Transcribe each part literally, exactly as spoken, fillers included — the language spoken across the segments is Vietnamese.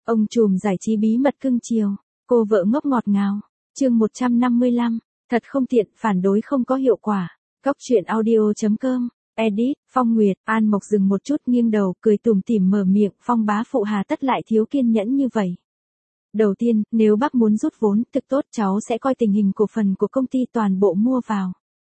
Ông trùm giải trí bí mật cưng chiều, cô vợ ngốc ngọt ngào. Chương một trăm năm mươi lăm, thật không tiện, phản đối không có hiệu quả. Góc truyện audio chấm com, edit, Phong Nguyệt. An Mộc dừng một chút nghiêng đầu, cười tủm tỉm mở miệng, Phong bá phụ hà tất lại thiếu kiên nhẫn như vậy. Đầu tiên, nếu bác muốn rút vốn, thực tốt cháu sẽ coi tình hình cổ phần của công ty toàn bộ mua vào.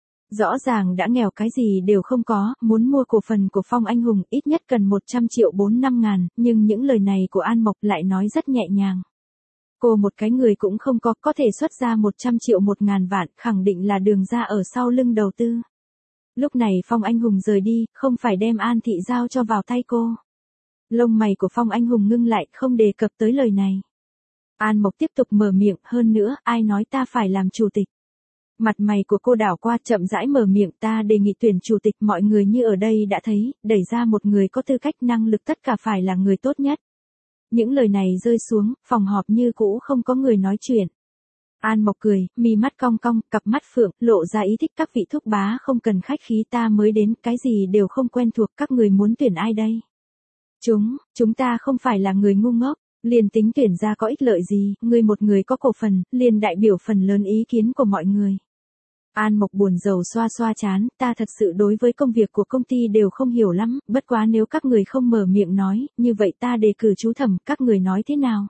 Rõ ràng đã nghèo cái gì đều không có, muốn mua cổ phần của Phong Anh Hùng ít nhất cần một trăm triệu bốn năm ngàn, nhưng những lời này của An Mộc lại nói rất nhẹ nhàng. Cô một cái người cũng không có, có thể xuất ra một trăm triệu một ngàn vạn, khẳng định là đường ra ở sau lưng đầu tư. Lúc này Phong Anh Hùng rời đi, không phải đem An Thị giao cho vào tay cô. Lông mày của Phong Anh Hùng ngưng lại, không đề cập tới lời này. An Mộc tiếp tục mở miệng, hơn nữa, ai nói ta phải làm chủ tịch. Mặt mày của cô đảo qua chậm rãi mở miệng, ta đề nghị tuyển chủ tịch, mọi người như ở đây đã thấy, đẩy ra một người có tư cách năng lực tất cả phải là người tốt nhất. Những lời này rơi xuống, phòng họp như cũ không có người nói chuyện. An Mộc cười, mi mắt cong cong, cặp mắt phượng, lộ ra ý thích các vị thúc bá không cần khách khí, ta mới đến, cái gì đều không quen thuộc, các người muốn tuyển ai đây? Chúng, chúng ta không phải là người ngu ngốc, liền tính tuyển ra có ích lợi gì, người một người có cổ phần, liền đại biểu phần lớn ý kiến của mọi người. An Mộc buồn rầu xoa xoa chán, ta thật sự đối với công việc của công ty đều không hiểu lắm, bất quá nếu các người không mở miệng nói, như vậy ta đề cử chú Thẩm, các người nói thế nào?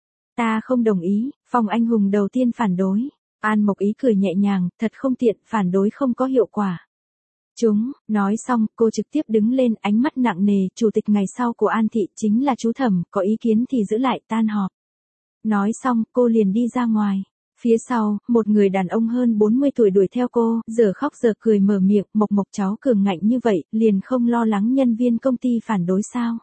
Ta không đồng ý, Phong Anh Hùng đầu tiên phản đối. An Mộc ý cười nhẹ nhàng, thật không tiện, phản đối không có hiệu quả. Chúng, nói xong, cô trực tiếp đứng lên, ánh mắt nặng nề, chủ tịch ngày sau của An Thị chính là chú Thẩm, có ý kiến thì giữ lại, tan họp. Nói xong, cô liền đi ra ngoài. Phía sau, một người đàn ông hơn bốn mươi tuổi đuổi theo cô, giờ khóc giờ cười mở miệng, Mộc Mộc cháu cường ngạnh như vậy, liền không lo lắng nhân viên công ty phản đối sao?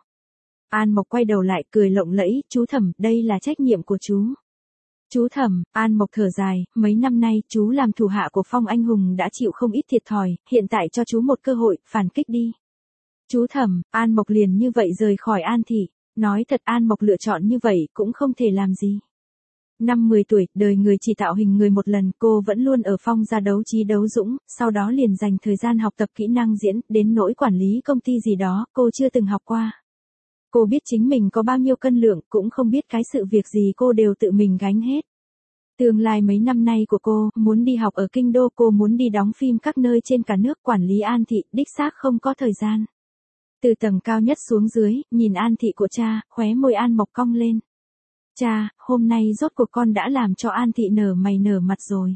An Mộc quay đầu lại, cười lộng lẫy, chú Thẩm, đây là trách nhiệm của chú. Chú Thẩm, An Mộc thở dài, mấy năm nay, chú làm thủ hạ của Phong Anh Hùng đã chịu không ít thiệt thòi, hiện tại cho chú một cơ hội, phản kích đi. Chú Thẩm, An Mộc liền như vậy rời khỏi An Thị, nói thật An Mộc lựa chọn như vậy, cũng không thể làm gì. Năm mười tuổi, đời người chỉ tạo hình người một lần, cô vẫn luôn ở Phong gia đấu trí đấu dũng, sau đó liền dành thời gian học tập kỹ năng diễn, đến nỗi quản lý công ty gì đó, cô chưa từng học qua. Cô biết chính mình có bao nhiêu cân lượng, cũng không biết cái sự việc gì cô đều tự mình gánh hết. Tương lai mấy năm nay của cô, muốn đi học ở Kinh Đô, cô muốn đi đóng phim các nơi trên cả nước, quản lý An Thị, đích xác không có thời gian. Từ tầng cao nhất xuống dưới, nhìn An Thị của cha, khóe môi An Mộc cong lên. Cha, hôm nay rốt cuộc con đã làm cho An Thị nở mày nở mặt rồi.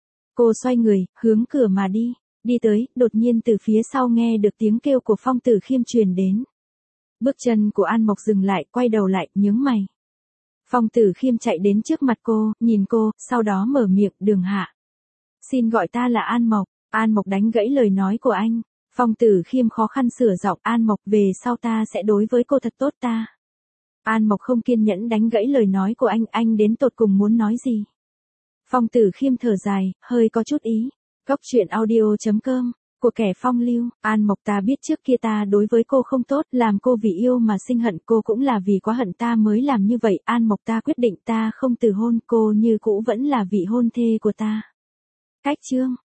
Cô xoay người, hướng cửa mà đi. Đi tới, đột nhiên từ phía sau nghe được tiếng kêu của Phong Tử Khiêm truyền đến. Bước chân của An Mộc dừng lại, quay đầu lại, nhướng mày. Phong Tử Khiêm chạy đến trước mặt cô, nhìn cô, sau đó mở miệng, Đường Hạ. Xin gọi ta là An Mộc. An Mộc đánh gãy lời nói của anh. Phong Tử Khiêm khó khăn sửa giọng, An Mộc, về sau ta sẽ đối với cô thật tốt ta. An Mộc không kiên nhẫn đánh gãy lời nói của anh, anh đến tột cùng muốn nói gì? Phong Tử Khiêm thở dài, hơi có chút ý. Góc truyện audio chấm com, của kẻ phong lưu, An Mộc, ta biết trước kia ta đối với cô không tốt, làm cô vì yêu mà sinh hận, cô cũng là vì quá hận ta mới làm như vậy, An Mộc, ta quyết định ta không từ hôn, cô như cũ vẫn là vị hôn thê của ta. Cách chương.